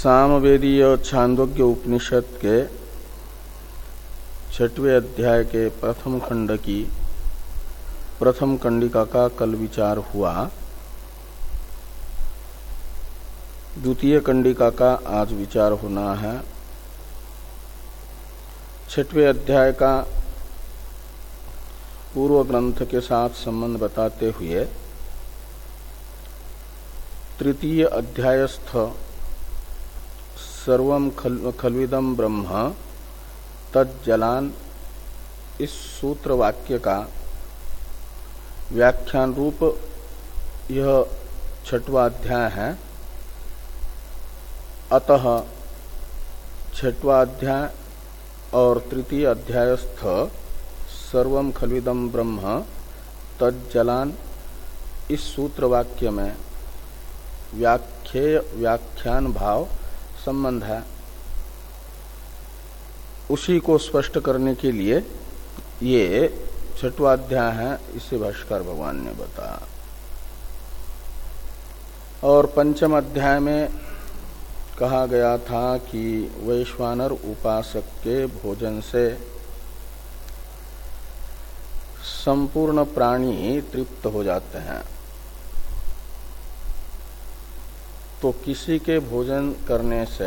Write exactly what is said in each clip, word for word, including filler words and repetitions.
सामवेदीय छांदोग्य उपनिषद के छठवें अध्याय के प्रथम खंड की प्रथम कंडिका का कल विचार हुआ। द्वितीय कंडिका का आज विचार होना है। छठवें अध्याय का पूर्व ग्रंथ के साथ संबंध बताते हुए तृतीय अध्यायस्थ सर्वम खल, खल्विदम ब्रह्म तज्जलान इस सूत्र वाक्य का व्याख्यान रूप यह छठवां अध्याय है। अतः छठवां अध्याय और तृतीय अध्यायस्थ सर्वम खल्विदम ब्रह्म तज्जलान इस सूत्र वाक्य में व्याख्येय व्याख्यान भाव संबंध है। उसी को स्पष्ट करने के लिए ये छठवां अध्याय है, इसे भाष्कर भगवान ने बताया। और पंचम अध्याय में कहा गया था कि वैश्वानर उपासक के भोजन से संपूर्ण प्राणी तृप्त हो जाते हैं। तो किसी के भोजन करने से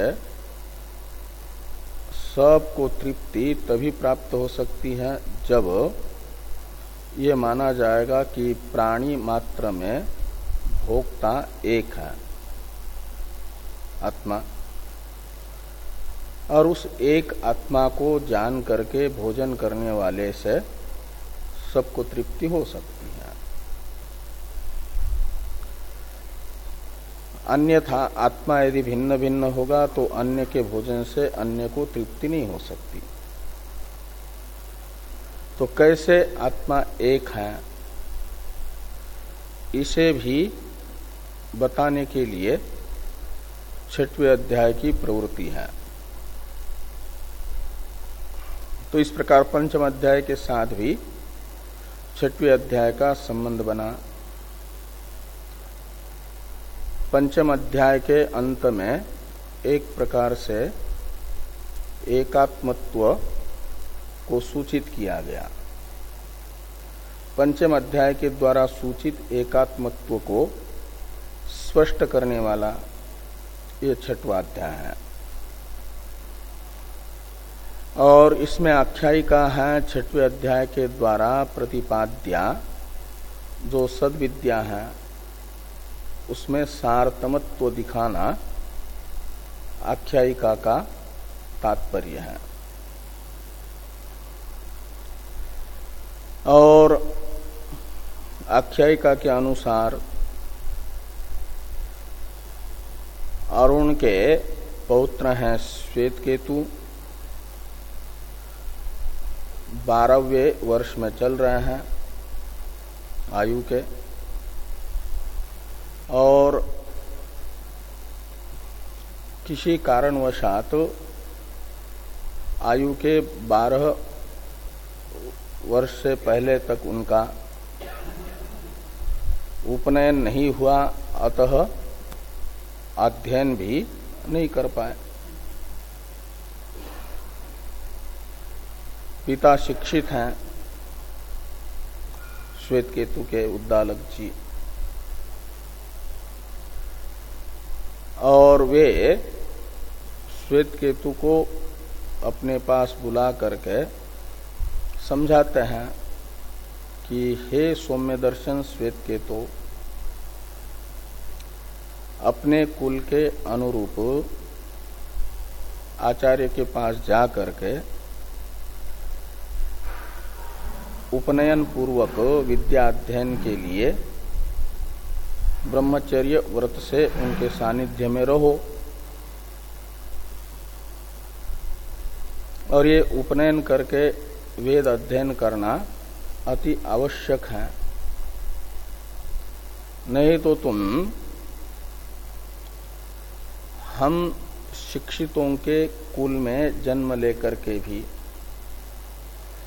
सबको तृप्ति तभी प्राप्त हो सकती है जब ये माना जाएगा कि प्राणी मात्र में भोक्ता एक है, आत्मा। और उस एक आत्मा को जान करके भोजन करने वाले से सबको तृप्ति हो सकती है। अन्यथा आत्मा यदि भिन्न भिन्न होगा तो अन्य के भोजन से अन्य को तृप्ति नहीं हो सकती। तो कैसे आत्मा एक है, इसे भी बताने के लिए छठवें अध्याय की प्रवृत्ति है। तो इस प्रकार पंचम अध्याय के साथ भी छठवें अध्याय का संबंध बना। पंचम अध्याय के अंत में एक प्रकार से एकात्मत्व को सूचित किया गया। पंचम अध्याय के द्वारा सूचित एकात्मत्व को स्पष्ट करने वाला ये छठवां अध्याय है। और इसमें आख्यायिका है छठवें अध्याय के द्वारा प्रतिपाद्या जो सद्विद्या है उसमें सारतमत्व दिखाना आख्यायिका का तात्पर्य है। और आख्यायिका के अनुसार अरुण के पौत्र हैं श्वेतकेतु, बारहवें वर्ष में चल रहे हैं आयु के, और किसी कारणवशात आयु के बारह वर्ष से पहले तक उनका उपनयन नहीं हुआ, अतः अध्ययन भी नहीं कर पाए। पिता शिक्षित हैं श्वेतकेतु के उद्दालक जी, और वे श्वेतकेतु को अपने पास बुला करके समझाते हैं कि हे सौम्य दर्शन श्वेतकेतु, अपने कुल के अनुरूप आचार्य के पास जा करके उपनयन पूर्वक विद्या अध्ययन के लिए ब्रह्मचर्य व्रत से उनके सानिध्य में रहो। और ये उपनयन करके वेद अध्ययन करना अति आवश्यक है। नहीं तो तुम हम शिक्षितों के कुल में जन्म लेकर के भी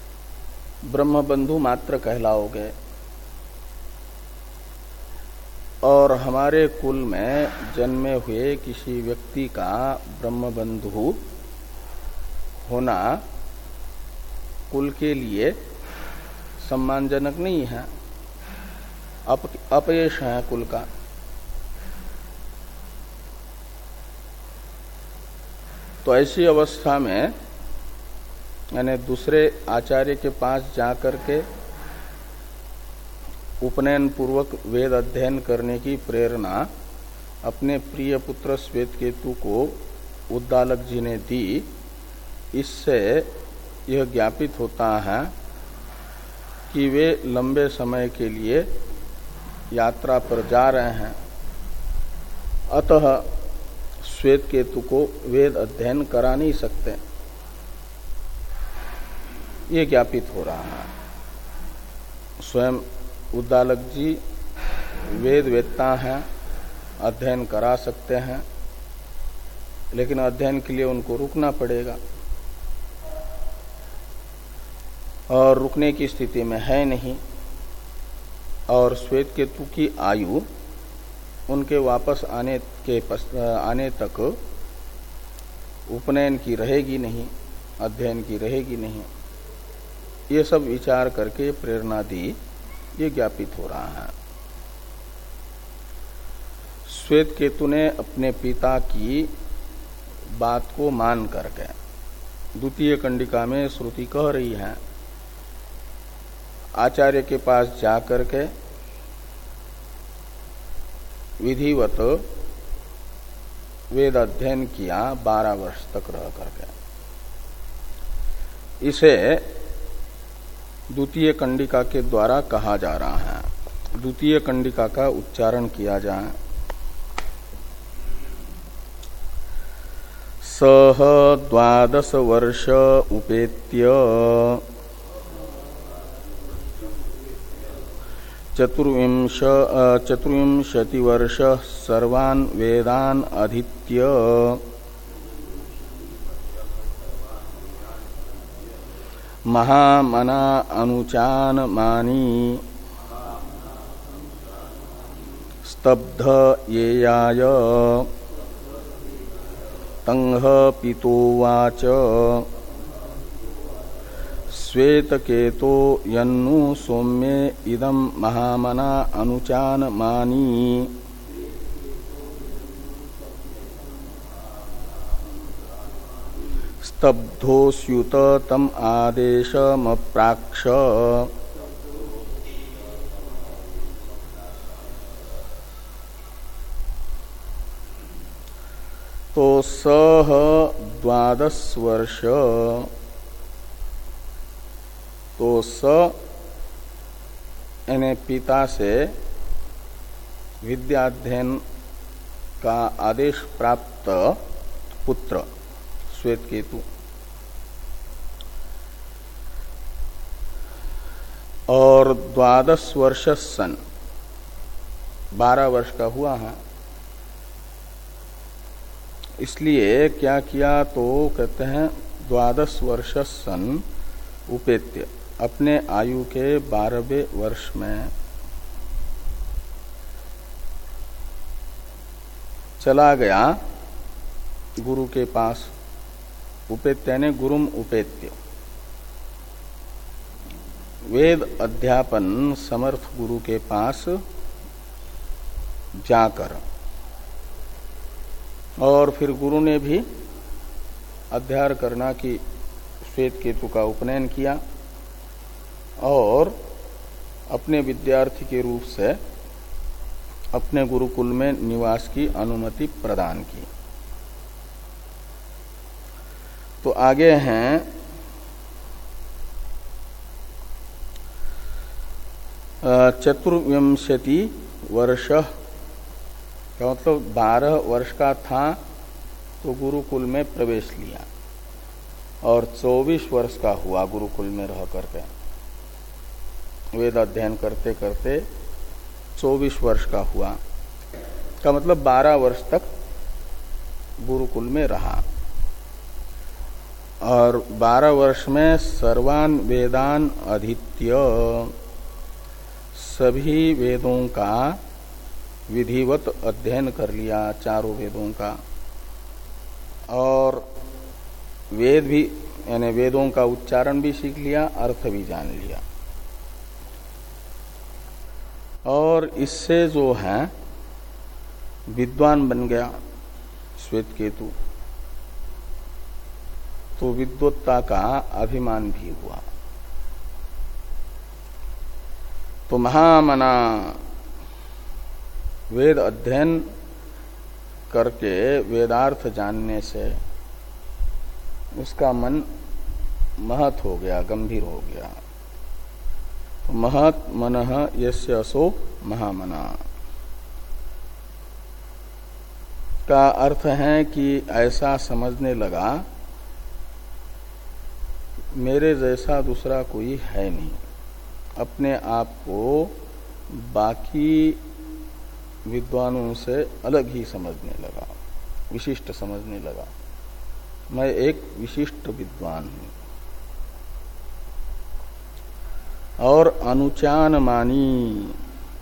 ब्रह्मबंधु मात्र कहलाओगे। और हमारे कुल में जन्मे हुए किसी व्यक्ति का ब्रह्मबंधु होना कुल के लिए सम्मानजनक नहीं है, अप, अपयश है कुल का। तो ऐसी अवस्था में यानी दूसरे आचार्य के पास जाकर के उपनयन पूर्वक वेद अध्ययन करने की प्रेरणा अपने प्रिय पुत्र श्वेतकेतु को उद्दालक जी ने दी। इससे यह ज्ञापित होता है कि वे लंबे समय के लिए यात्रा पर जा रहे हैं, अतः श्वेतकेतु को वेद अध्ययन करा नहीं सकते, ये ज्ञापित हो रहा है। स्वयं उद्दालक जी वेद वेत्ता हैं, अध्ययन करा सकते हैं, लेकिन अध्ययन के लिए उनको रुकना पड़ेगा और रुकने की स्थिति में है नहीं। और श्वेतकेतु की आयु उनके वापस आने के पस, आने तक उपनयन की रहेगी नहीं, अध्ययन की रहेगी नहीं। ये सब विचार करके प्रेरणा दी, ये ज्ञापित हो रहा है। श्वेतकेतु ने अपने पिता की बात को मान करके, द्वितीय कंडिका में श्रुति कह रही है, आचार्य के पास जाकर के विधिवत वेद अध्ययन किया बारह वर्ष तक रह करके। इसे द्वितीय कंडिका के द्वारा कहा जा रहा है। द्वितीय कंडिका का उच्चारण किया जाए। सह द्वादश वर्ष उपेत्य चतुर्विंश चतुर्विंशति वर्ष सर्वान् वेदान् अधीत्य महामना अनुचान मानी स्तब्ध येयाय तंह पितोवाच श्वेतकेतो यन्नु सौम्ये इदं महामना अनुचान मानी स्तब्धोस्युत तम आदेशमप्राक्ष तो सह द्वादश वर्ष, तो स यानी पिता से विद्याध्ययन का आदेश प्राप्त पुत्र श्वेतकेतु और द्वादश वर्ष सन, बारह वर्ष का हुआ है। इसलिए क्या किया, तो कहते हैं द्वादश वर्ष सन उपेत्य, अपने आयु के बारहवें वर्ष में चला गया गुरु के पास। उपेत्य ने गुरुम उपेत्य, वेद अध्यापन समर्थ गुरु के पास जाकर, और फिर गुरु ने भी अध्याय करना कि श्वेतकेतु का उपनयन किया और अपने विद्यार्थी के रूप से अपने गुरुकुल में निवास की अनुमति प्रदान की। तो आगे हैं चतुर्विंशति वर्ष का मतलब बारह वर्ष का था तो गुरुकुल में प्रवेश लिया और चौबीस वर्ष का हुआ गुरुकुल में रह करके, वेद अध्ययन करते करते चौबीस वर्ष का हुआ का मतलब बारह वर्ष तक गुरुकुल में रहा। और बारह वर्ष में सर्वान वेदान अधीत्य, सभी वेदों का विधिवत अध्ययन कर लिया चारों वेदों का, और वेद भी यानी वेदों का उच्चारण भी सीख लिया, अर्थ भी जान लिया, और इससे जो है विद्वान बन गया श्वेत केतु, तो विद्वत्ता का अभिमान भी हुआ। तो महामना वेद अध्ययन करके वेदार्थ जानने से उसका मन महत हो गया, गंभीर हो गया। तो महत मनः यस्य असो महामना का अर्थ है कि ऐसा समझने लगा मेरे जैसा दूसरा कोई है नहीं, अपने आप को बाकी विद्वानों से अलग ही समझने लगा, विशिष्ट समझने लगा, मैं एक विशिष्ट विद्वान हूं। और अनुचान मानी,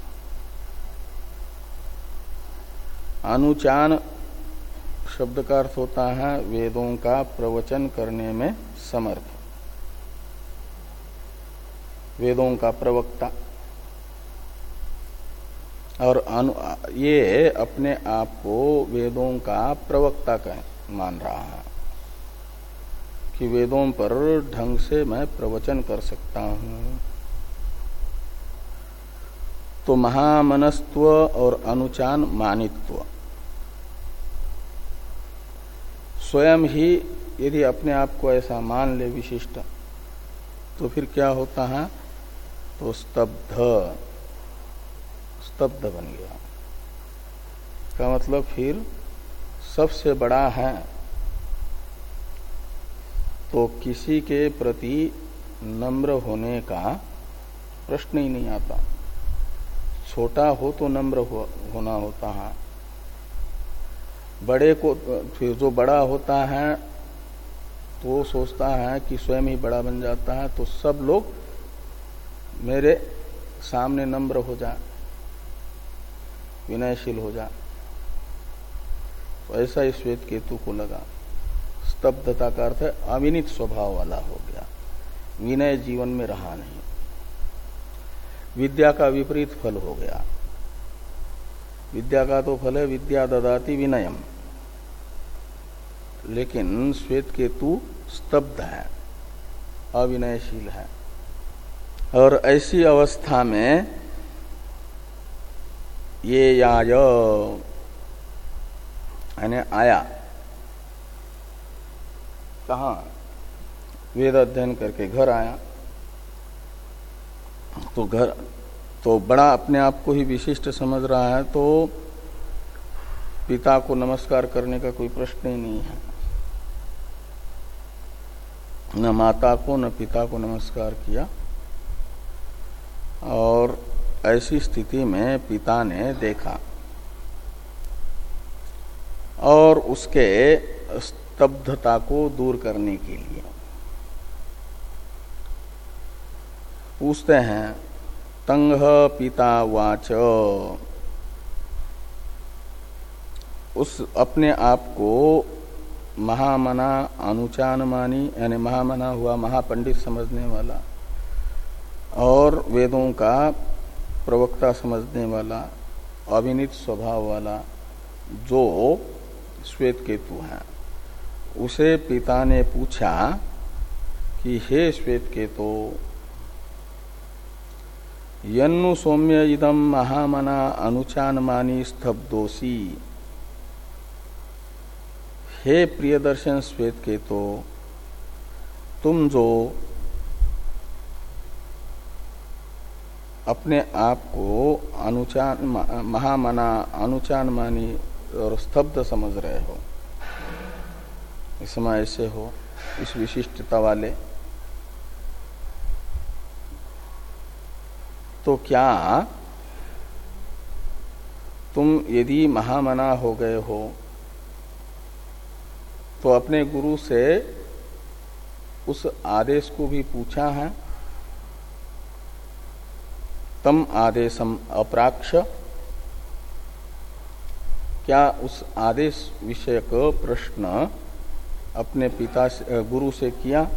अनुचान शब्द का अर्थ होता है वेदों का प्रवचन करने में समर्थ, वेदों का प्रवक्ता। और अनु, ये अपने आप को वेदों का प्रवक्ता कह मान रहा है कि वेदों पर ढंग से मैं प्रवचन कर सकता हूं। तो महामनस्त्व और अनुचान मानित्व स्वयं ही यदि अपने आप को ऐसा मान ले विशिष्ट, तो फिर क्या होता है, तो स्तब्ध स्तब्ध बन गया का मतलब फिर सबसे बड़ा है, तो किसी के प्रति नम्र होने का प्रश्न ही नहीं आता। छोटा हो तो नम्र हो, होना होता है, बड़े को फिर जो बड़ा होता है तो सोचता है कि स्वयं ही बड़ा बन जाता है, तो सब लोग मेरे सामने नम्र हो जाए, विनयशील हो जाए। तो ऐसा ही श्वेत केतु को लगा। स्तब्धता का अर्थ है अविनीत स्वभाव वाला हो गया, विनय जीवन में रहा नहीं, विद्या का विपरीत फल हो गया। विद्या का तो फल है विद्या ददाति विनयम, लेकिन श्वेत केतु स्तब्ध है, अविनयशील है। और ऐसी अवस्था में ये याय यानी आया कहाँ, वेद अध्ययन करके घर आया। तो घर तो बड़ा अपने आप को ही विशिष्ट समझ रहा है, तो पिता को नमस्कार करने का कोई प्रश्न ही नहीं है, न माता को न पिता को नमस्कार किया। और ऐसी स्थिति में पिता ने देखा और उसके स्तब्धता को दूर करने के लिए पूछते हैं, तंग पिता वाच, उस अपने आप को महामना अनुचानमानी यानी महामना हुआ महापंडित समझने वाला और वेदों का प्रवक्ता समझने वाला अविनीत स्वभाव वाला जो श्वेत केतु है, उसे पिता ने पूछा कि हे श्वेत केतु, यन्नु सौम्य इदम महामना अनुचानमानी स्तब्धोसी, हे प्रियदर्शन श्वेत केतु, तुम जो अपने आप को अनुचान महामना अनुचान मानी और स्तब्ध समझ रहे हो, इस समय ऐसे हो, इस विशिष्टता वाले, तो क्या तुम यदि महामना हो गए हो तो अपने गुरु से उस आदेश को भी पूछा है, तम आदेशम अप्राक्ष, क्या उस आदेश विषयक प्रश्न अपने पिता से, गुरु से किया?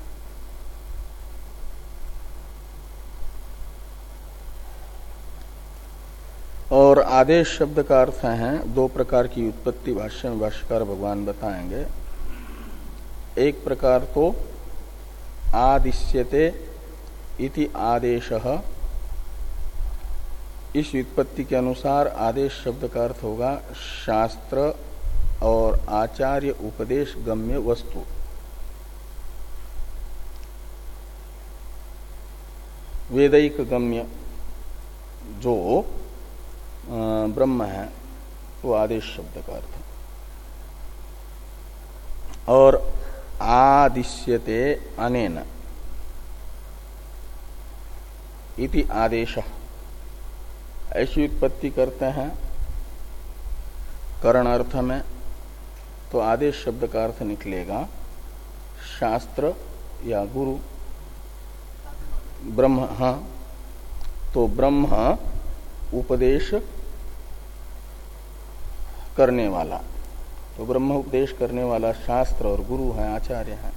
और आदेश शब्द का अर्थ है दो प्रकार की उत्पत्ति भाष्य में भाष्यकार भगवान बताएंगे। एक प्रकार तो आदिश्यते इति आदेशः, इस व्युत्पत्ति के अनुसार आदेश शब्द का अर्थ होगा शास्त्र और आचार्य उपदेश गम्य वस्तु। वेदिक गम्य जो ब्रह्म है वो आदेश शब्द का अर्थ। और आदिश्यते अनेन इति आदेशः, ऐसी उत्पत्ति करते हैं करण अर्थ में, तो आदेश शब्द का अर्थ निकलेगा शास्त्र या गुरु। ब्रह्म, हाँ, तो ब्रह्म उपदेश करने वाला, तो ब्रह्म उपदेश करने वाला शास्त्र और गुरु है, आचार्य है।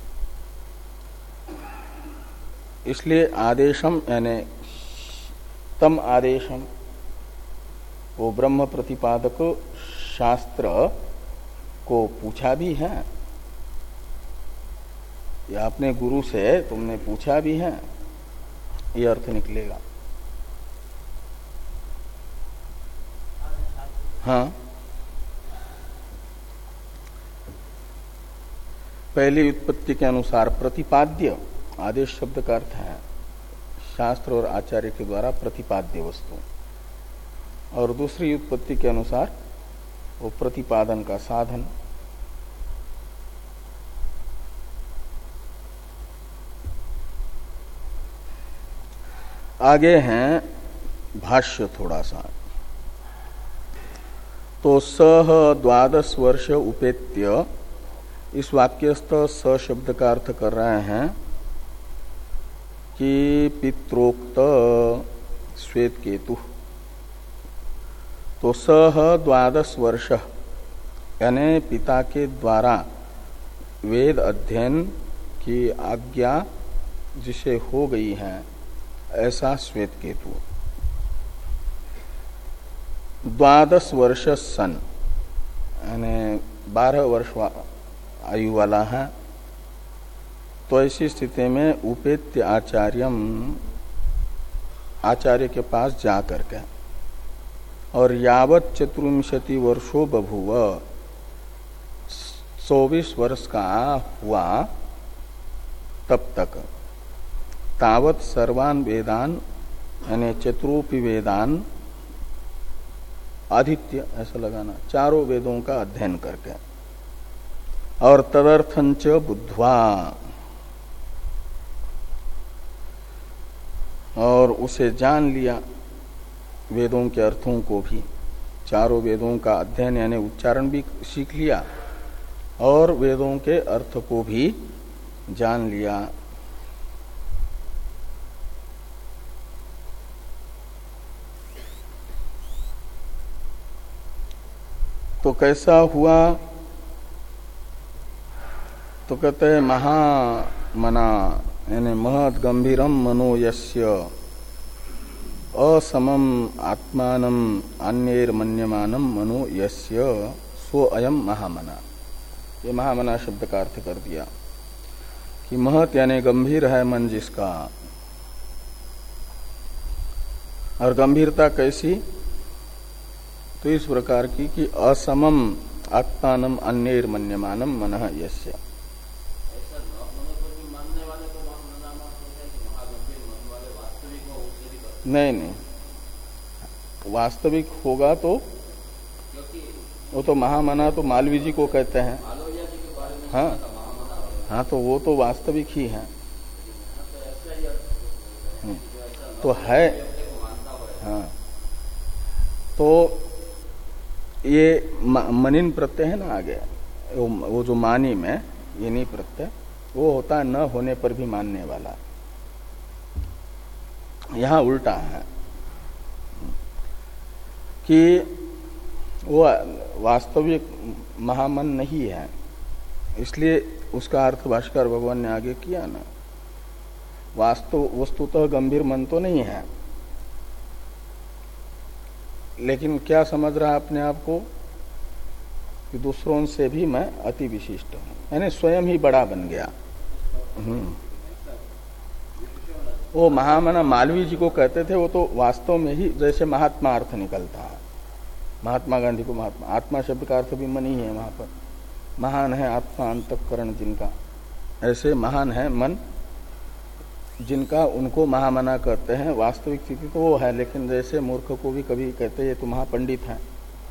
इसलिए आदेशम यानी तम आदेशम, वो ब्रह्म प्रतिपादक शास्त्र को पूछा भी है, या अपने गुरु से तुमने पूछा भी है, ये अर्थ निकलेगा। हाँ, पहली उत्पत्ति के अनुसार प्रतिपाद्य, आदेश शब्द का अर्थ है शास्त्र और आचार्य के द्वारा प्रतिपाद्य वस्तु, और दूसरी उत्पत्ति के अनुसार वो प्रतिपादन का साधन। आगे हैं भाष्य थोड़ा सा। तो सह द्वादश वर्ष उपेत्य, इस वाक्यस्थ स शब्द का अर्थ कर रहे हैं कि पित्रोक्त श्वेत केतु। तो सह द्वादश वर्ष यानी पिता के द्वारा वेद अध्ययन की आज्ञा जिसे हो गई है, ऐसा श्वेत केतु द्वादश वर्ष सन यानी बारह वर्ष आयु वाला है। तो ऐसी स्थिति में उपेत्य आचार्यम, आचार्य के पास जा करके, और यावत चतुर्विंशति वर्षो बभूव, चौबीस वर्ष का हुआ तब तक, तावत सर्वान वेदान यानी चतुरोपि वेदान आदित्य, ऐसा लगाना, चारों वेदों का अध्ययन करके, और तदर्थंच बुद्ध्वा, और उसे जान लिया वेदों के अर्थों को भी, चारों वेदों का अध्ययन यानी उच्चारण भी सीख लिया और वेदों के अर्थ को भी जान लिया। तो कैसा हुआ? तो कहते हैं महामना यानी महद गंभीरम मनो यस्य असमम आत्मानम अन्यैर मन्यमानम मनो यस्य सो अयम महामना। ये महामना शब्द का अर्थ कर दिया कि महत यानी गंभीर है मन जिसका, और गंभीरता कैसी? तो इस प्रकार की कि असमम आत्मानम अन्यैर मन्यमानम मनः यस्य। नहीं नहीं, वास्तविक होगा तो वो तो महामना तो मालवी जी को कहते हैं। हाँ हाँ, तो वो तो वास्तविक ही है। तो है, हाँ, तो ये मनिन प्रत्यय है ना आगे, वो, वो जो मानी में ये नहीं प्रत्यय, वो होता है न होने पर भी मानने वाला। यहां उल्टा है कि वो वास्तविक महामन नहीं है, इसलिए उसका अर्थ भाष्कर भगवान ने आगे किया ना। वास्तव वस्तुतः गंभीर मन तो नहीं है, लेकिन क्या समझ रहा अपने आप को कि दूसरों से भी मैं अति विशिष्ट हूं, यानी स्वयं ही बड़ा बन गया। हम्म वो महामना मालवीय जी को कहते थे, वो तो वास्तव में ही जैसे महात्मा अर्थ निकलता है। महात्मा गांधी को महात्मा, आत्मा शब्द का अर्थ भी मन ही है। वहां पर महान है आत्मा अंतःकरण जिनका, ऐसे महान है मन जिनका, उनको महामना कहते हैं। वास्तविक स्थिति तो वो है, लेकिन जैसे मूर्ख को भी कभी कहते ये तो महापंडित है।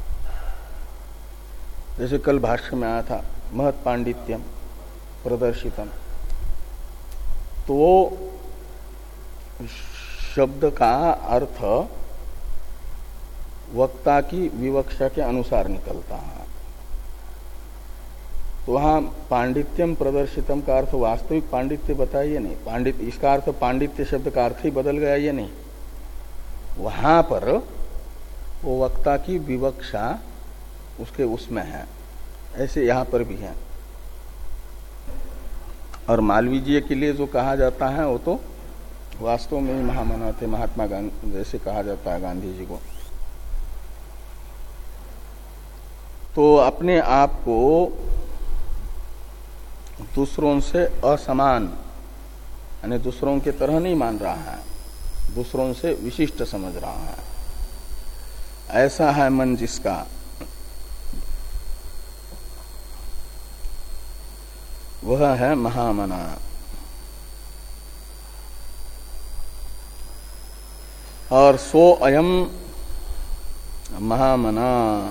जैसे कल भाष्य में आया था महत् पांडित्यम प्रदर्शितम, तो वो शब्द का अर्थ वक्ता की विवक्षा के अनुसार निकलता है। तो वहां पांडित्यम प्रदर्शितम का अर्थ वास्तविक पांडित्य बताइए नहीं, पांडित इसका अर्थ पांडित्य शब्द का अर्थ ही बदल गया ये नहीं। वहां पर वो वक्ता की विवक्षा उसके उसमें है, ऐसे यहां पर भी है। और मालवीय जी के लिए जो कहा जाता है वो तो वास्तव में ही महामना थे, महात्मा गांधी जैसे कहा जाता है गांधी जी को। तो अपने आप को दूसरों से असमान, यानी दूसरों के तरह नहीं मान रहा है, दूसरों से विशिष्ट समझ रहा है। ऐसा है मन जिसका, वह है महामना। और सो अयम महामना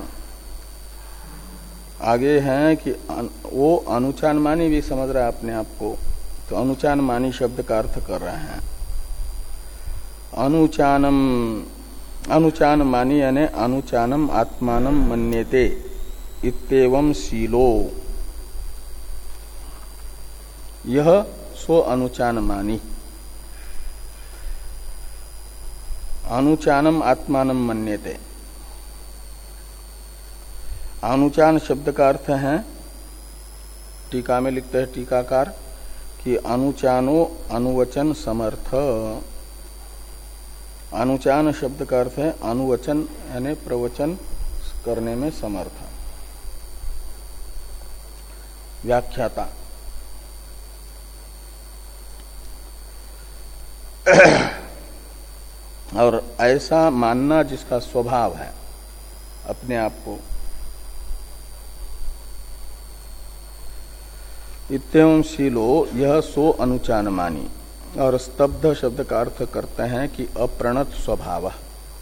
आगे है कि वो अनुचान मानी भी समझ रहा है अपने आप को, तो अनुचान मानी शब्द का अर्थ कर रहे हैं। अनुचानम अनुचान मानी यानी अनुचानम आत्मानम मन्यते इत्येवं शीलो, यह सो अनुचान मानी। अनुचानम आत्मानम मन्यते, अनुचान शब्द का अर्थ है, टीका में लिखते हैं टीकाकार कि अनुचानो अनुवचन समर्थ। अनुचान शब्द का अर्थ है अनुवचन यानी प्रवचन करने में समर्थ, व्याख्याता। और ऐसा मानना जिसका स्वभाव है अपने आप को। इत्येवं शीलो यह सो अनुचान मानी। और स्तब्ध शब्द का अर्थ करते हैं कि अप्रणत स्वभाव।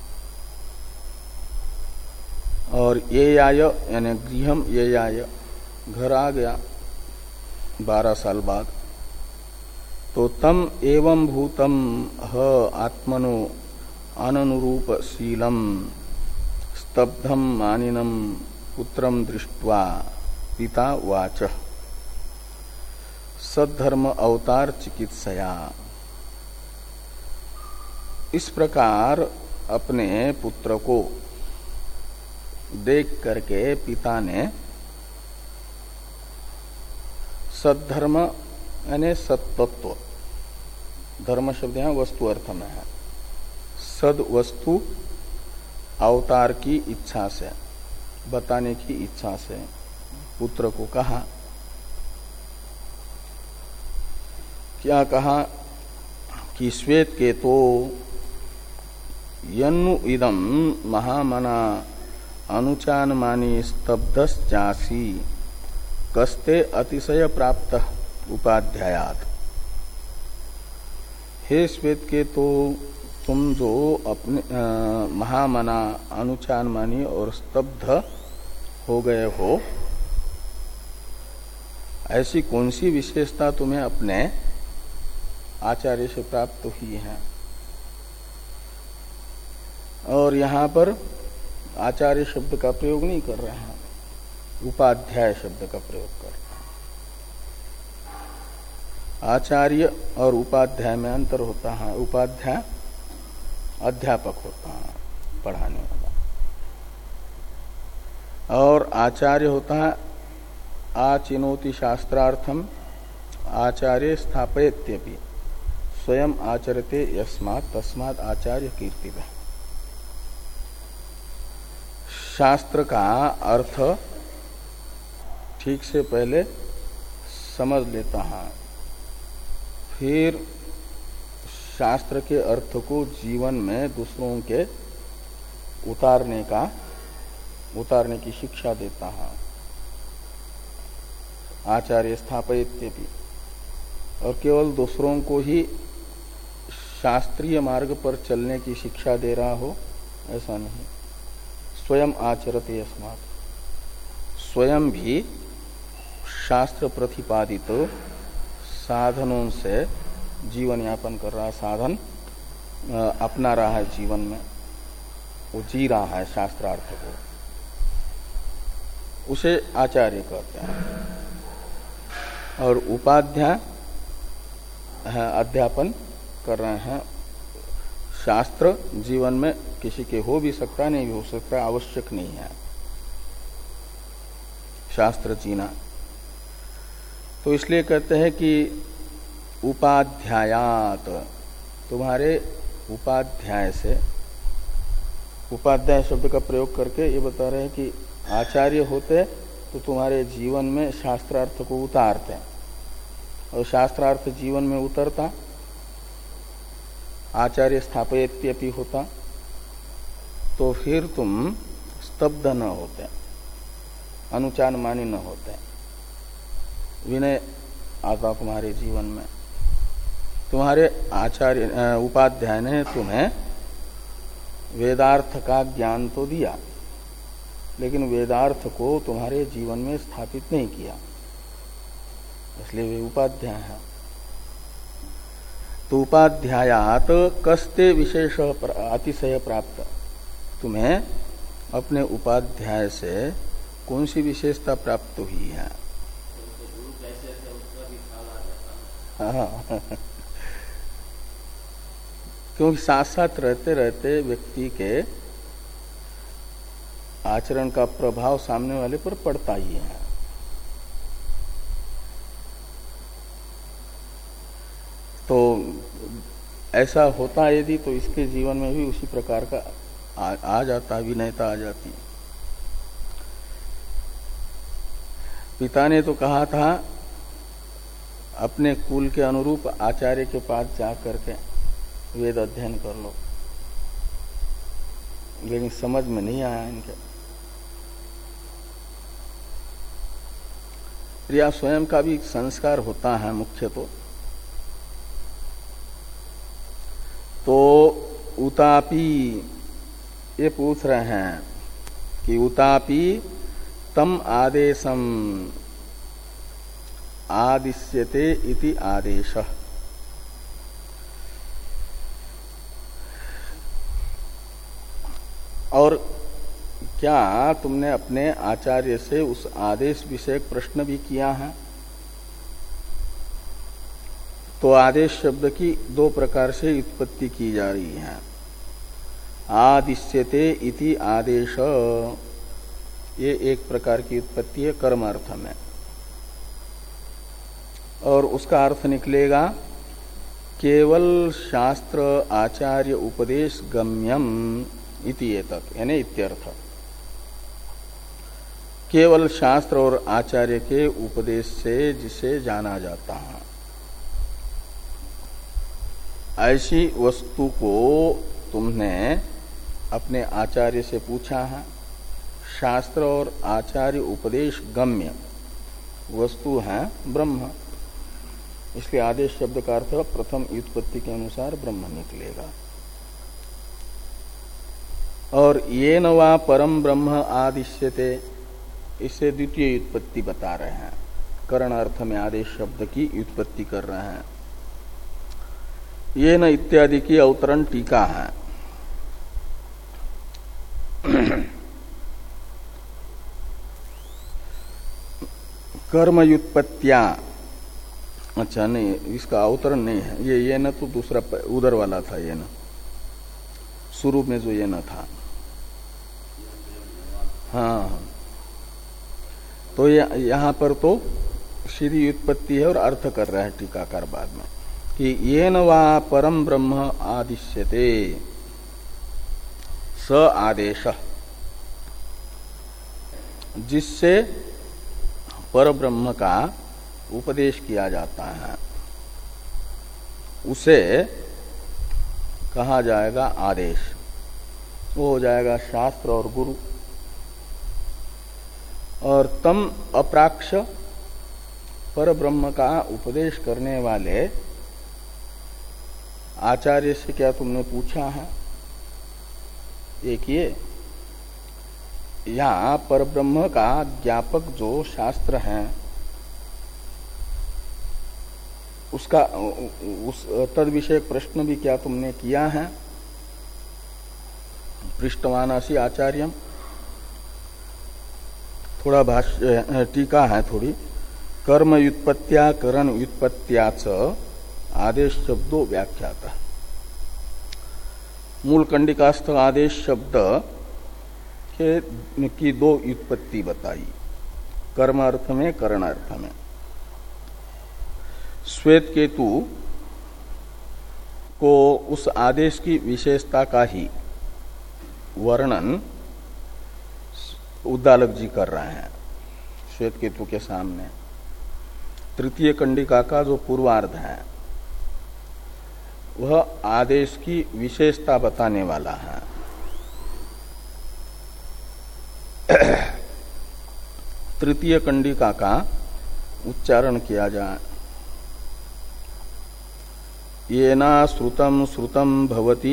और ये आय यानी गृहम ये आय, घर आ गया बारह साल बाद, तो तम एवं भूतम ह आत्मनो अननुरूप शीलम स्तब्धम मानिनम पुत्रम दृष्ट्वा पिता वाच सद्धर्म अवतार चिकित्सया। इस प्रकार अपने पुत्र को देख करके पिता ने सद्धर्म यानी सत्तत्व, धर्म शब्द यहाँ वस्तु अर्थ में है, सद वस्तु अवतार की इच्छा से, बताने की इच्छा से पुत्र को कहा। क्या कहा कि श्वेत के तो यन्नु इदम महामना अनुचान मानी स्तब्धश्चासी कस्ते अतिशय प्राप्त उपाध्यायात। हे श्वेत के तो तुम जो अपने आ, महामना अनुचान मानी और स्तब्ध हो गए हो, ऐसी कौन सी विशेषता तुम्हें अपने आचार्य से प्राप्त हुई है। और यहां पर आचार्य शब्द का प्रयोग नहीं कर रहे हैं, उपाध्याय शब्द का प्रयोग कर रहे हैं। आचार्य और उपाध्याय में अंतर होता है। उपाध्याय अध्यापक होता है, पढ़ाने वाला। और आचार्य होता है आचिनोति शास्त्रार्थम आचार्य स्थापयत्यपि स्वयं आचरते यस्मात् तस्मात् आचार्य कीर्तितः। शास्त्र का अर्थ ठीक से पहले समझ लेता है, फिर शास्त्र के अर्थ को जीवन में दूसरों के उतारने का उतारने की शिक्षा देता है। आचार्य स्थापयत्यपि, और केवल दूसरों को ही शास्त्रीय मार्ग पर चलने की शिक्षा दे रहा हो ऐसा नहीं, स्वयं आचरते अस्मात्, स्वयं भी शास्त्र प्रतिपादित साधनों से जीवन यापन कर रहा, साधन अपना रहा है जीवन में, वो जी रहा है शास्त्रार्थ को, उसे आचार्य कहते हैं। और उपाध्याय अध्यापन कर रहे हैं। शास्त्र जीवन में किसी के हो भी सकता, नहीं भी हो सकता, आवश्यक नहीं है शास्त्र जीना। तो इसलिए कहते हैं कि उपाध्यायात, तुम्हारे उपाध्याय से, उपाध्याय शब्द का प्रयोग करके ये बता रहे हैं कि आचार्य होते तो तुम्हारे जीवन में शास्त्रार्थ को उतारते, और शास्त्रार्थ जीवन में उतरता आचार्य स्थापयत्यपि होता, तो फिर तुम स्तब्ध न होते, अनुचान मानी न होते, विनय आता तुम्हारे जीवन में। तुम्हारे आचार्य उपाध्याय ने तुम्हें वेदार्थ का ज्ञान तो दिया, लेकिन वेदार्थ को तुम्हारे जीवन में स्थापित नहीं किया, इसलिए वे उपाध्याय हैं। तो उपाध्यायात कस्ते विशेष अतिशय प्राप्त, तुम्हें अपने उपाध्याय से कौन सी विशेषता प्राप्त हुई है? हाँ क्योंकि साथ साथ रहते रहते व्यक्ति के आचरण का प्रभाव सामने वाले पर पड़ता ही है। तो ऐसा होता यदि, तो इसके जीवन में भी उसी प्रकार का आ, आ जाता, विनयता आ जाती। पिता ने तो कहा था अपने कुल के अनुरूप आचार्य के पास जा करके वेद अध्ययन कर लो, लेकिन समझ में नहीं आया इनके। प्रिया स्वयं का भी संस्कार होता है मुख्य तो तो उतापी, ये पूछ रहे हैं कि उतापी तम आदेशम आदिश्यते इति आदेशः। और क्या तुमने अपने आचार्य से उस आदेश विषयक प्रश्न भी किया है? तो आदेश शब्द की दो प्रकार से उत्पत्ति की जा रही है। आदिश्यते इति आदेश, ये एक प्रकार की उत्पत्ति है कर्म अर्थ में, और उसका अर्थ निकलेगा केवल शास्त्र आचार्य उपदेश गम्यम इति एतत्, यानी इत्यर्थ। केवल शास्त्र और आचार्य के उपदेश से जिसे जाना जाता है, ऐसी वस्तु को तुमने अपने आचार्य से पूछा है। शास्त्र और आचार्य उपदेश गम्य वस्तु है ब्रह्म, इसलिए आदेश शब्द का अर्थ प्रथम व्युत्पत्ति के अनुसार ब्रह्म निकलेगा। और ये न वा परम ब्रह्म आदिश्यते, इससे द्वितीय व्युत्पत्ति बता रहे हैं, करण अर्थ में आदेश शब्द की व्युत्पत्ति कर रहे हैं। ये न इत्यादि की अवतरण टीका है। कर्म व्युत्पत्तिया, अच्छा नहीं, इसका अवतरण नहीं है ये। ये न तो दूसरा उधर वाला था, ये न शुरू में जो ये न था, हाँ तो यहाँ पर तो सीधी उत्पत्ति है और अर्थ कर रहा है टीकाकार बाद में कि येन वा परम ब्रह्म आदिश्यते स आदेश, जिससे पर ब्रह्म का उपदेश किया जाता है उसे कहा जाएगा आदेश। वो हो जाएगा शास्त्र और गुरु। और तम अप्राक्ष पर ब्रह्म का उपदेश करने वाले आचार्य से क्या तुमने पूछा है? एक ये यहाँ पर ब्रह्म का ज्ञापक जो शास्त्र है उसका उस तद विषय प्रश्न भी क्या तुमने किया है? पृष्ठवानासी आचार्यम। थोड़ा भाष्य टीका है थोड़ी। कर्म व्युत्पत्त्या करण व्युत्पत्त्या च आदेश शब्दों व्याख्याता। मूल कंडिकास्थ आदेश शब्द के की दो व्युत्पत्ति बताई, कर्म अर्थ में करण अर्थ में। श्वेत केतु को उस आदेश की विशेषता का ही वर्णन उद्दालक जी कर रहे हैं श्वेत केतु के सामने। तृतीय कंडिका का जो पूर्वार्ध है वह आदेश की विशेषता बताने वाला है। तृतीय कंडिका का उच्चारण किया जाए। येना श्रुतम श्रुतम भवति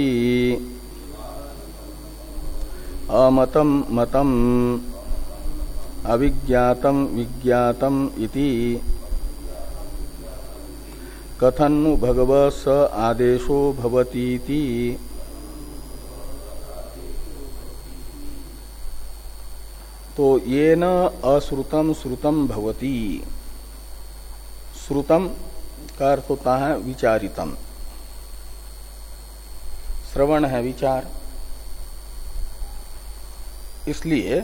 अमतम मतम अविज्ञातम विज्ञातम इति कथन्नु भगव स आदेशो भवतीति। तो येन अश्रुतम श्रुतम भवति, श्रुतम का अर्थ होता है विचारितम, श्रवण है विचार, इसलिए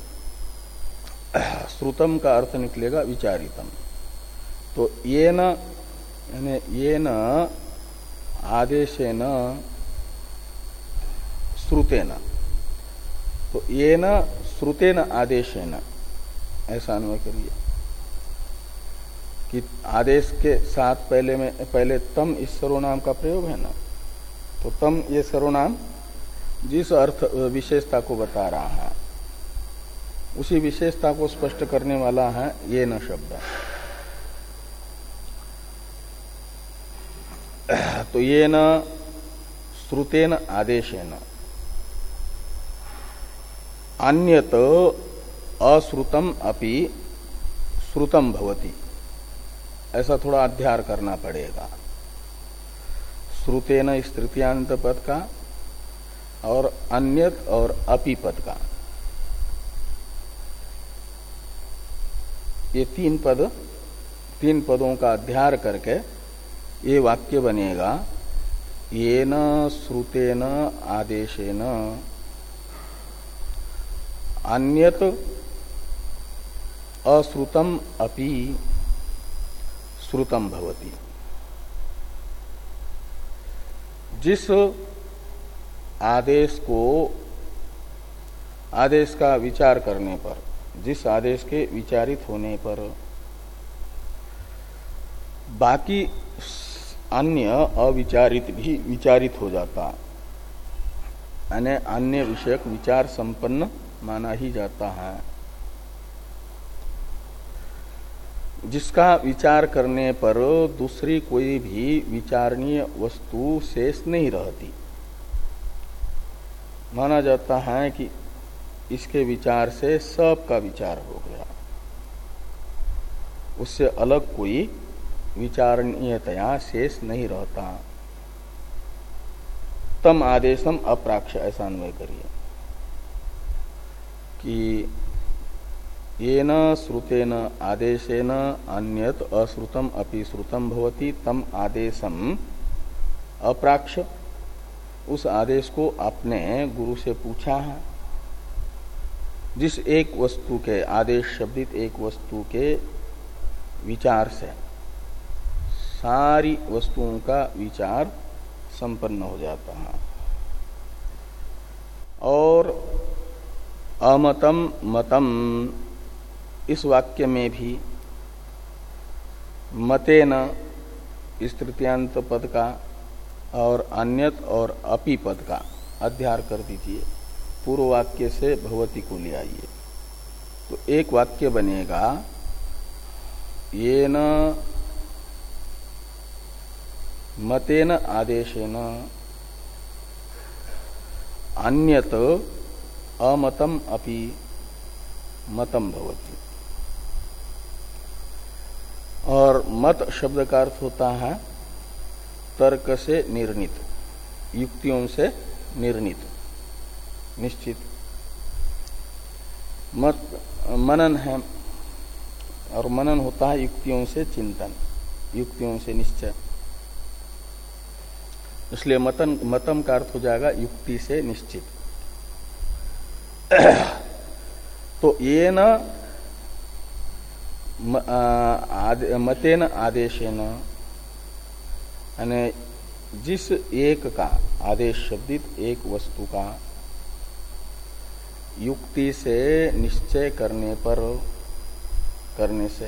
श्रुतम का अर्थ निकलेगा विचारितम। तो येन यानी येन आदेशेन श्रुतेन, तो येन श्रुतेन आदेशेन ऐसा अन्वय करिए कि आदेश के साथ पहले में पहले तम इस सर्वनाम का प्रयोग है ना, तो तम ये सर्वनाम जिस अर्थ विशेषता को बता रहा है उसी विशेषता को स्पष्ट करने वाला है ये न शब्द। तो ये न श्रुतेन आदेशेन अन्यत अश्रुतम अपि श्रुतम भवति, ऐसा थोड़ा अध्यार करना पड़ेगा। श्रुतेन इस तृतीयांत पद का और अन्यत और अपि पद का, ये तीन पद, तीन पदों का अध्यार करके ये वाक्य बनेगा येन श्रुतेन आदेशेन अन्यत अश्रुतम अपि श्रुतम भवति। जिस आदेश को आदेश का विचार करने पर, जिस आदेश के विचारित होने पर बाकी अन्य अविचारित भी विचारित हो जाता, यानी अन्य विषयक विचार संपन्न माना ही जाता है। जिसका विचार करने पर दूसरी कोई भी विचारणीय वस्तु शेष नहीं रहती, माना जाता है कि इसके विचार से सब का विचार हो गया, उससे अलग कोई विचारणीयतया शेष नहीं रहता। तम आदेशम अप्राक्ष ऐसा अन्वय करिए कि येन श्रुतेन आदेशेन अन्यत अश्रुतम अपि श्रुतम भवति तम आदेशम अप्राक्ष, उस आदेश को आपने गुरु से पूछा है। जिस एक वस्तु के आदेश शब्दित एक वस्तु के विचार से सारी वस्तुओं का विचार संपन्न हो जाता है। और अमतम मतम इस वाक्य में भी मतेन इस तृतीयांत पद का और अन्यत और अपि पद का अध्यार कर दीजिए। पूर्व वाक्य से भवती को ले आइए तो एक वाक्य बनेगा येन मतेन आदेशेन अन्यत अमतम अपि मतम भवति। और मत शब्द का अर्थ होता है तर्क से निर्णित, युक्तियों से निर्णित, निश्चित। मत मनन है और मनन होता है युक्तियों से चिंतन, युक्तियों से निश्चय। इसलिए मतन मतम का अर्थ हो जाएगा युक्ति से निश्चित। तो ये न आदे, मतेन आदेशेन यानी जिस एक का आदेश शब्दित एक वस्तु का युक्ति से निश्चय करने पर करने से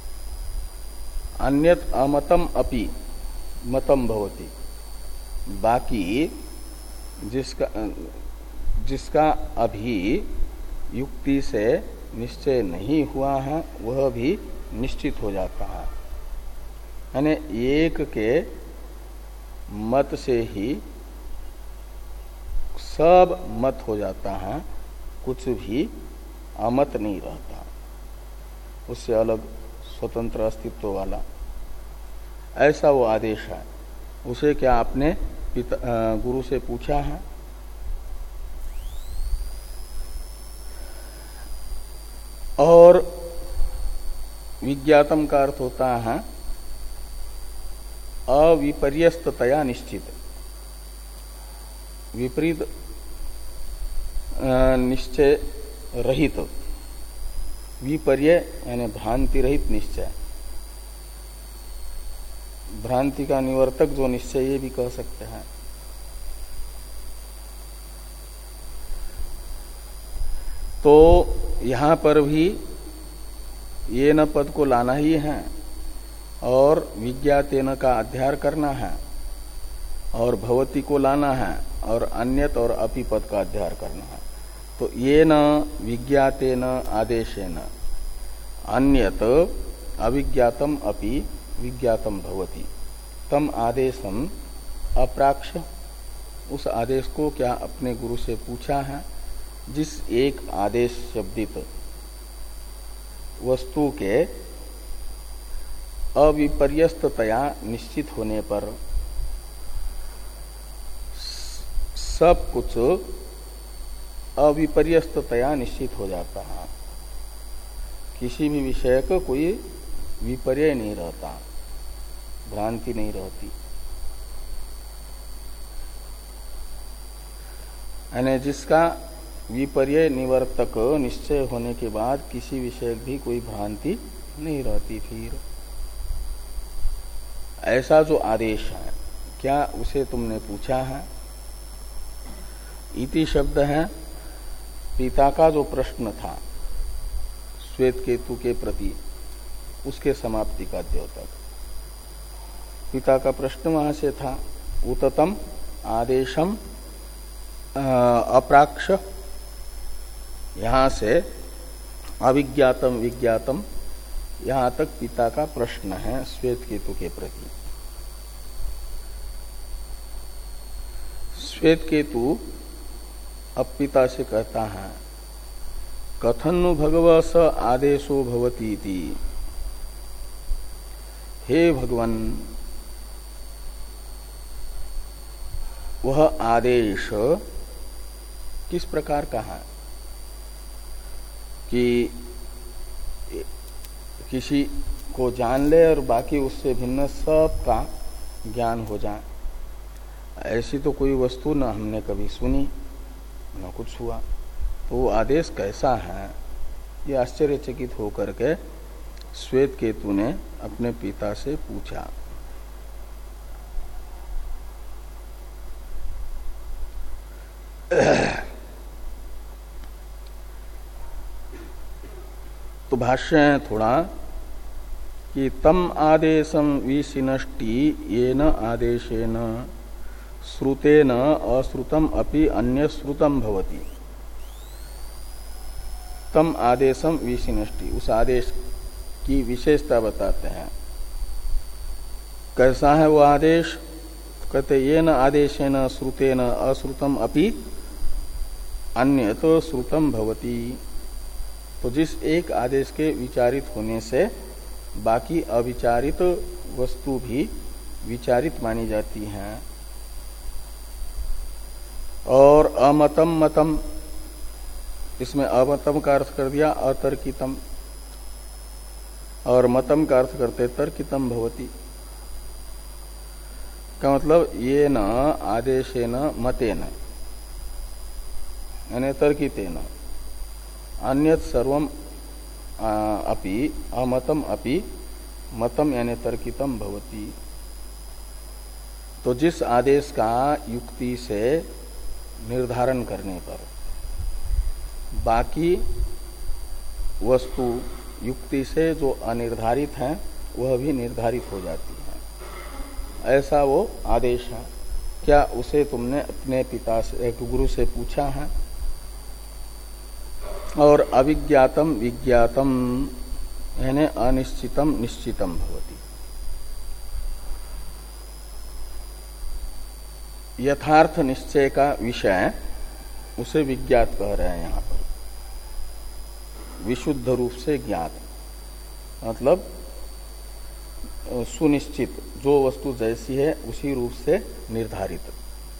अन्यत अमतम अपि मतम भवति, बाकी जिसका जिसका अभी युक्ति से निश्चय नहीं हुआ है वह भी निश्चित हो जाता है। यानी एक के मत से ही सब मत हो जाता है, कुछ भी अमत नहीं रहता, उससे अलग स्वतंत्र अस्तित्व वाला ऐसा वो आदेश है। उसे क्या आपने पिता गुरु से पूछा है? और विज्ञातम का अर्थ होता है अविपर्यस्ततया निश्चित, विपरीत निश्चय रहित, विपर्य यानी भ्रांति रहित निश्चय। भ्रांति का निवर्तक जो निश्चय ये भी कह सकते हैं। तो यहां पर भी ये न पद को लाना ही है और विज्ञातेन का अध्यार करना है और भवती को लाना है और अन्यत और अपि पद का अध्यार करना है। तो ये न विज्ञातेन आदेशेन अन्यत अविज्ञातम अपि विज्ञातम भवति तम आदेशम अप्राक्ष, उस आदेश को क्या अपने गुरु से पूछा है जिस एक आदेश शब्दित वस्तु के अविपर्यस्ततया निश्चित होने पर सब कुछ अविपर्यस्ततया निश्चित हो जाता है। किसी भी विषय का कोई विपर्य नहीं रहता, भ्रांति नहीं रहती। यानी जिसका विपर्य निवर्तक निश्चय होने के बाद किसी विषय भी कोई भ्रांति नहीं रहती। फिर ऐसा जो आदेश है क्या उसे तुमने पूछा है? इति शब्द है पिता का जो प्रश्न था श्वेत केतु के प्रति, उसके समाप्ति का द्योतक। पिता का प्रश्न वहां से था उततम आदेशम अप्राक्ष, यहां से अविज्ञातम विज्ञातम, यहां तक पिता का प्रश्न है श्वेत केतु के प्रति। श्वेत केतु अब पिता से कहता है कथनु भगव स आदेशो भवती इति, हे भगवन वह आदेश किस प्रकार का है कि किसी को जान ले और बाकी उससे भिन्न सब का ज्ञान हो जाए। ऐसी तो कोई वस्तु न हमने कभी सुनी न कुछ हुआ। तो वो आदेश कैसा है, ये आश्चर्यचकित होकर के श्वेत केतु ने अपने पिता से पूछा। तो भाष्य है थोड़ा कि तम आदेशम विशिनष्टि येन आदेशेन श्रुतेन अश्रुतम अपि अन्य श्रुतम भवति। तम आदेशम विशिनष्टि, उस आदेश की विशेषता बताते हैं। कैसा है वो आदेश? कहते येन आदेशेन श्रुतेन अश्रुतम अपि अन्य तो श्रुतम भवति। तो जिस एक आदेश के विचारित होने से बाकी अविचारित वस्तु भी विचारित मानी जाती हैं। और अमतम मतम, इसमें अमतम का अर्थ कर दिया अतर्कितम, और मतम का अर्थ करते तर्कितम भवति। का मतलब ये न आदेशेन मतेन यानी तर्कितेन अन्यत सर्वम अपि अमतम अपि मतम यानी तर्कितम भवति। तो जिस आदेश का युक्ति से निर्धारण करने पर बाकी वस्तु युक्ति से जो अनिर्धारित है वह भी निर्धारित हो जाती है, ऐसा वो आदेश है। क्या उसे तुमने अपने पिता से, एक गुरु से पूछा है? और अविज्ञातम विज्ञातम यानी अनिश्चितम निश्चितम भवति। यथार्थ निश्चय का विषय उसे विज्ञात कह रहे हैं यहाँ पर, विशुद्ध रूप से ज्ञात, मतलब सुनिश्चित, जो वस्तु जैसी है उसी रूप से निर्धारित।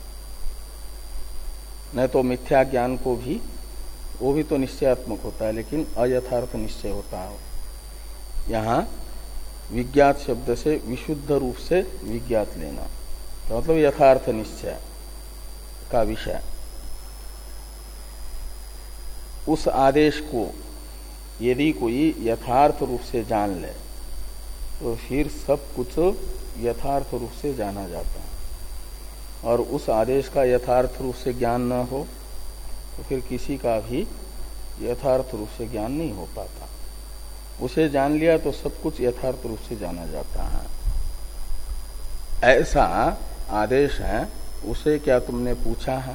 नहीं तो मिथ्या ज्ञान को भी, वो भी तो निश्चयात्मक होता है लेकिन अयथार्थ निश्चय होता है। यहाँ विज्ञात शब्द से विशुद्ध रूप से विज्ञात लेना, तो मतलब यथार्थ निश्चय का विषय। उस आदेश को यदि कोई यथार्थ रूप से जान ले तो फिर सब कुछ यथार्थ रूप से जाना जाता है, और उस आदेश का यथार्थ रूप से ज्ञान न हो तो फिर किसी का भी यथार्थ रूप से ज्ञान नहीं हो पाता। उसे जान लिया तो सब कुछ यथार्थ रूप से जाना जाता है। ऐसा आदेश है, उसे क्या तुमने पूछा है?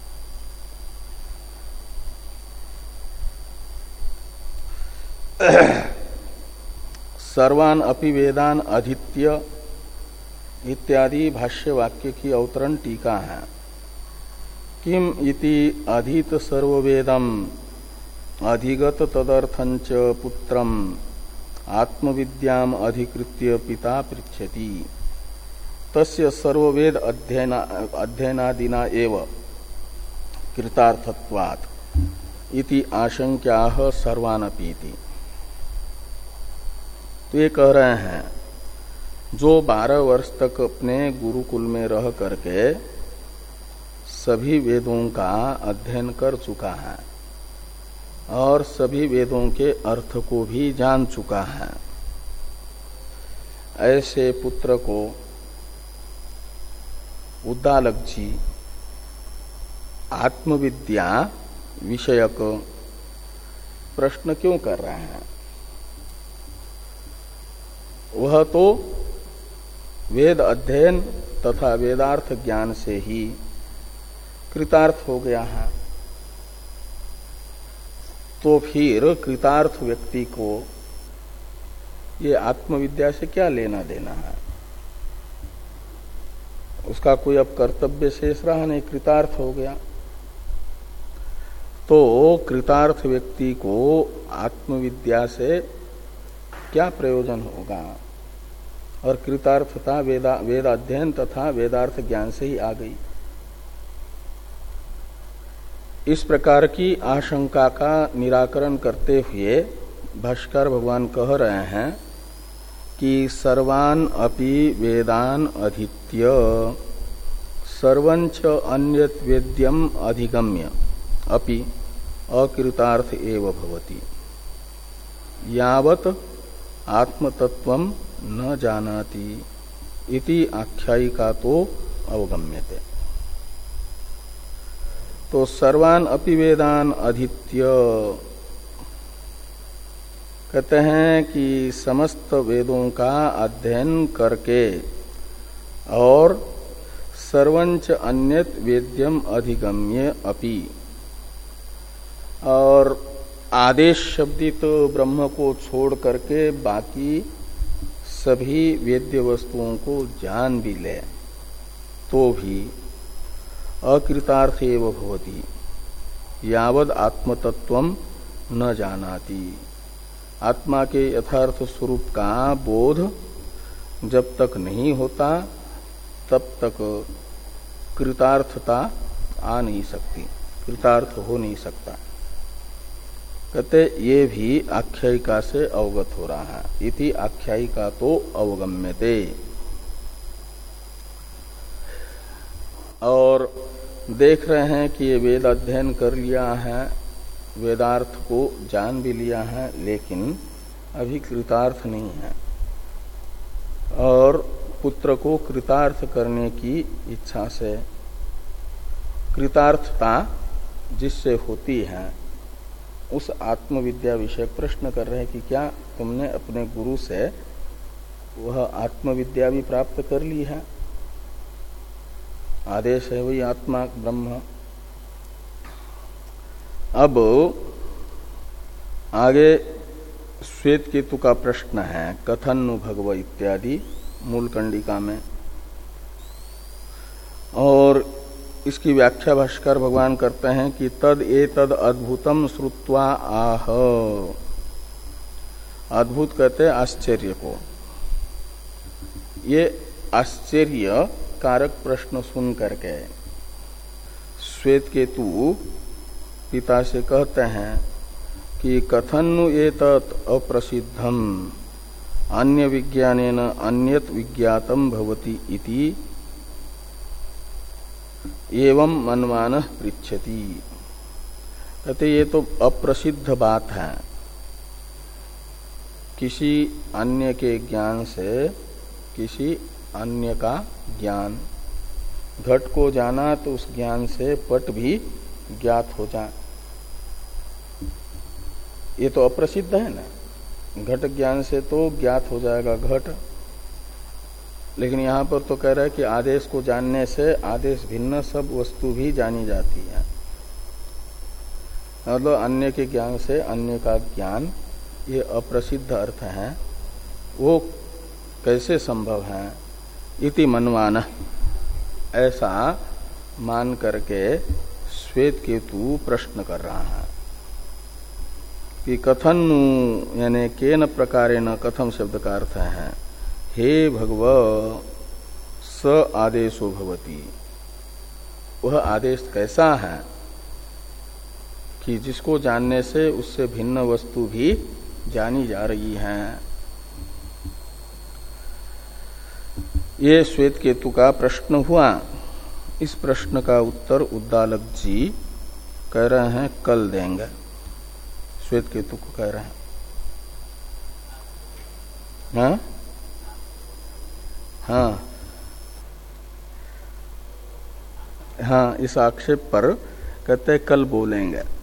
सर्वान अपि वेदान अधीत्य इत्यादि भाष्य वाक्य की अवतरण टीका है। किम इति अधीत सर्ववेदम अधिगत तदर्थंच पुत्रम आत्मविद्याम अधिकृत्य पिता पृच्छति तस्य सर्ववेद अध्ययना अध्ययनादिना एव कृतार्थत्वात् इति आशंक्याः सर्वानपीति। तो ये कह रहे हैं, जो बारह वर्ष तक अपने गुरुकुल में रह करके सभी वेदों का अध्ययन कर चुका है और सभी वेदों के अर्थ को भी जान चुका है, ऐसे पुत्र को उद्दालक जी आत्मविद्या विषयक प्रश्न क्यों कर रहे हैं? वह तो वेद अध्ययन तथा वेदार्थ ज्ञान से ही कृतार्थ हो गया है। तो फिर कृतार्थ व्यक्ति को ये आत्मविद्या से क्या लेना देना है? उसका कोई अब कर्तव्य शेष रहा नहीं, कृतार्थ हो गया। तो कृतार्थ व्यक्ति को आत्मविद्या से क्या प्रयोजन होगा? और कृतार्थता वेदा वेद अध्ययन तथा वेदार्थ ज्ञान से ही आ गई। इस प्रकार की आशंका का निराकरण करते हुए भाष्कर भगवान कह रहे हैं कि सर्वान अपि वेदान अधीत्य सर्वंच अन्यत वेद्यम अधिगम्य अपि अकृतार्थ एव भवति यावत आत्मतत्वम न जानाति इति आख्यायिका तो अवगम्यते। तो सर्वान अपि वेदान अधीत्य कहते हैं कि समस्त वेदों का अध्ययन करके और सर्वंच अन्यत वेद्यम अधिगम्य अपि, और आदेश शब्दित ब्रह्म को छोड़ करके बाकी सभी वेद्य वस्तुओं को जान भी ले तो भी अकृतार्थ एव भवति यावद आत्मतत्वम न जानाति। आत्मा के यथार्थ स्वरूप का बोध जब तक नहीं होता तब तक कृतार्थता आ नहीं सकती, कृतार्थ हो नहीं सकता। कहते ये भी आख्यायिका से अवगत हो रहा है। इति आख्यायिका तो अवगम्यते। और देख रहे हैं कि ये वेद अध्ययन कर लिया है, वेदार्थ को जान भी लिया है, लेकिन अभी कृतार्थ नहीं है और पुत्र को कृतार्थ करने की इच्छा से, कृतार्थता जिससे होती है उस आत्मविद्या विषयक प्रश्न कर रहे हैं कि क्या तुमने अपने गुरु से वह आत्मविद्या भी प्राप्त कर ली है? आदेश है वही आत्मा ब्रह्म। अब आगे श्वेत केतु का प्रश्न है, कथन नु भगव इत्यादि मूल कंडिका में, और इसकी व्याख्या भाष्कर भगवान करते हैं कि तद ए तद अद्भुतम श्रुत्वा आह। अद्भुत कहते हैं आश्चर्य को। ये आश्चर्य कारक प्रश्न सुन करके श्वेत केतु पिता से कहते हैं कि कथन नु एतत् अप्रसिद्धम अन्य विज्ञानेन अन्यत विज्ञातम भवति इति एवं मनमानः पृच्छति। कहते ये तो अप्रसिद्ध बात है, किसी अन्य के ज्ञान से किसी अन्य का ज्ञान, घट को जाना तो उस ज्ञान से पट भी ज्ञात हो जाए, ये तो अप्रसिद्ध है ना। घट ज्ञान से तो ज्ञात हो जाएगा घट, लेकिन यहां पर तो कह रहा है कि आदेश को जानने से आदेश भिन्न सब वस्तु भी जानी जाती है। मतलब अन्य के ज्ञान से अन्य का ज्ञान, ये अप्रसिद्ध अर्थ है, वो कैसे संभव है? इति मनमानः, ऐसा मान करके श्वेत केतु प्रश्न कर रहा है कि कथन यानी केन प्रकारेण, कथम शब्द का अर्थ है हे भगव स आदेशो भवति। वह आदेश कैसा है कि जिसको जानने से उससे भिन्न वस्तु भी जानी जा रही है। ये श्वेत केतु का प्रश्न हुआ। इस प्रश्न का उत्तर उद्दालक जी कह रहे हैं कल देंगे। श्वेत केतु को कह रहे हैं हाँ हाँ हाँ इस आक्षेप पर कहते कल बोलेंगे।